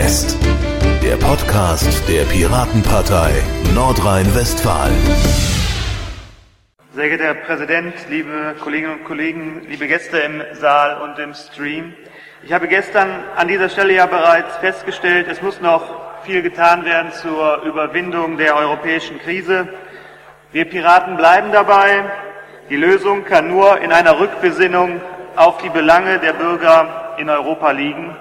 West, der Podcast der Piratenpartei Nordrhein-Westfalen. Sehr geehrter Herr Präsident, liebe Kolleginnen und Kollegen, liebe Gäste im Saal und im Stream. Ich habe gestern an dieser Stelle ja bereits festgestellt, es muss noch viel getan werden zur Überwindung der europäischen Krise. Wir Piraten bleiben dabei. Die Lösung kann nur in einer Rückbesinnung auf die Belange der Bürger in Europa liegen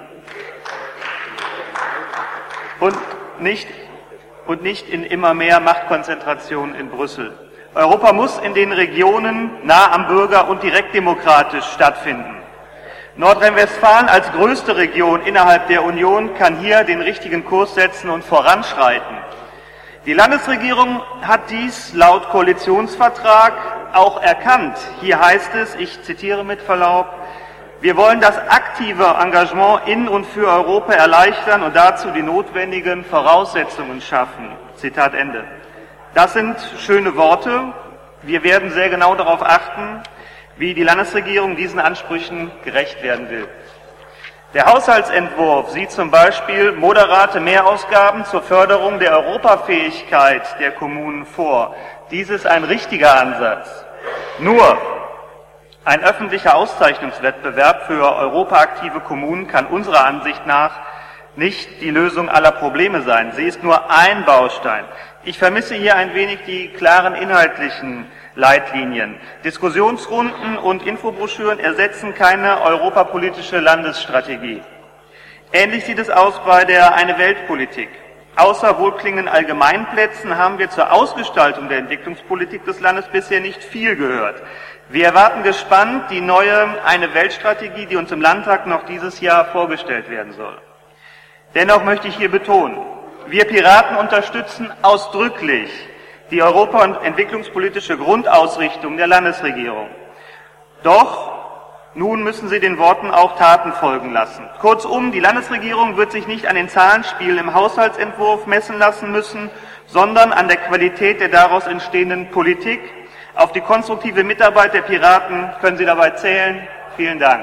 und nicht in immer mehr Machtkonzentration in Brüssel. Europa muss in den Regionen nah am Bürger und direktdemokratisch stattfinden. Nordrhein-Westfalen als größte Region innerhalb der Union kann hier den richtigen Kurs setzen und voranschreiten. Die Landesregierung hat dies laut Koalitionsvertrag auch erkannt. Hier heißt es, ich zitiere mit Verlaub, wir wollen das aktive Engagement in und für Europa erleichtern und dazu die notwendigen Voraussetzungen schaffen. Zitat Ende. Das sind schöne Worte. Wir werden sehr genau darauf achten, wie die Landesregierung diesen Ansprüchen gerecht werden will. Der Haushaltsentwurf sieht zum Beispiel moderate Mehrausgaben zur Förderung der Europafähigkeit der Kommunen vor. Dies ist ein richtiger Ansatz. Nur ein öffentlicher Auszeichnungswettbewerb für europaaktive Kommunen kann unserer Ansicht nach nicht die Lösung aller Probleme sein. Sie ist nur ein Baustein. Ich vermisse hier ein wenig die klaren inhaltlichen Leitlinien. Diskussionsrunden und Infobroschüren ersetzen keine europapolitische Landesstrategie. Ähnlich sieht es aus bei der Eine-Welt-Politik. Außer wohlklingenden Allgemeinplätzen haben wir zur Ausgestaltung der Entwicklungspolitik des Landes bisher nicht viel gehört. Wir erwarten gespannt die neue Eine-Welt-Strategie, die uns im Landtag noch dieses Jahr vorgestellt werden soll. Dennoch möchte ich hier betonen, wir Piraten unterstützen ausdrücklich die europa- und entwicklungspolitische Grundausrichtung der Landesregierung. Doch nun müssen sie den Worten auch Taten folgen lassen. Kurzum, die Landesregierung wird sich nicht an den Zahlenspielen im Haushaltsentwurf messen lassen müssen, sondern an der Qualität der daraus entstehenden Politik. Auf die konstruktive Mitarbeit der Piraten können Sie dabei zählen. Vielen Dank.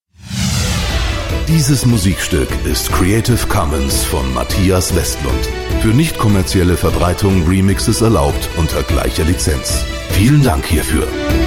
Dieses Musikstück ist Creative Commons von Matthias Westlund. Für nicht kommerzielle Verbreitung Remixes erlaubt unter gleicher Lizenz. Vielen Dank hierfür.